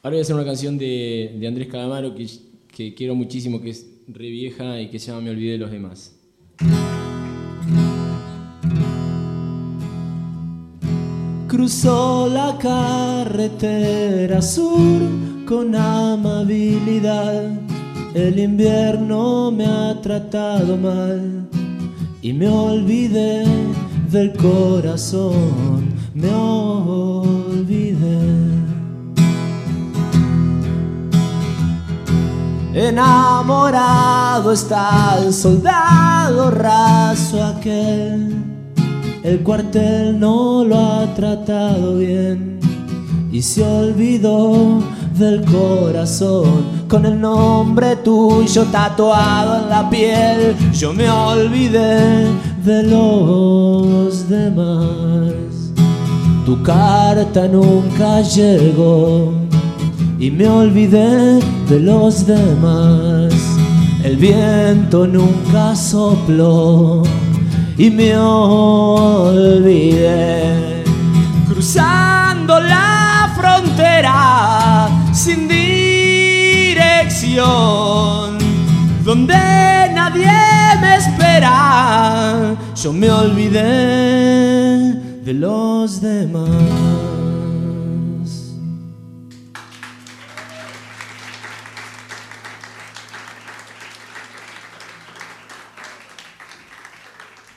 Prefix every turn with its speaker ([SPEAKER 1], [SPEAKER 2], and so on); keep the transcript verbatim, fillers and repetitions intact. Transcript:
[SPEAKER 1] Ahora voy a hacer una canción de, de Andrés Calamaro que, que quiero muchísimo, que es re vieja y que se llama Me olvidé de los demás.
[SPEAKER 2] Cruzó la carretera sur con amabilidad. El invierno me ha tratado mal y me olvidé del corazón, me olvidé. Enamorado está el soldado raso aquel. El cuartel no lo ha tratado bien y se olvidó del corazón con el nombre tuyo tatuado en la piel. Yo me olvidé de los demás. Tu carta nunca llegó y me olvidé de los demás. El viento nunca sopló y me olvidé. Cruzando la frontera sin dirección, donde nadie me espera, yo me olvidé de los demás.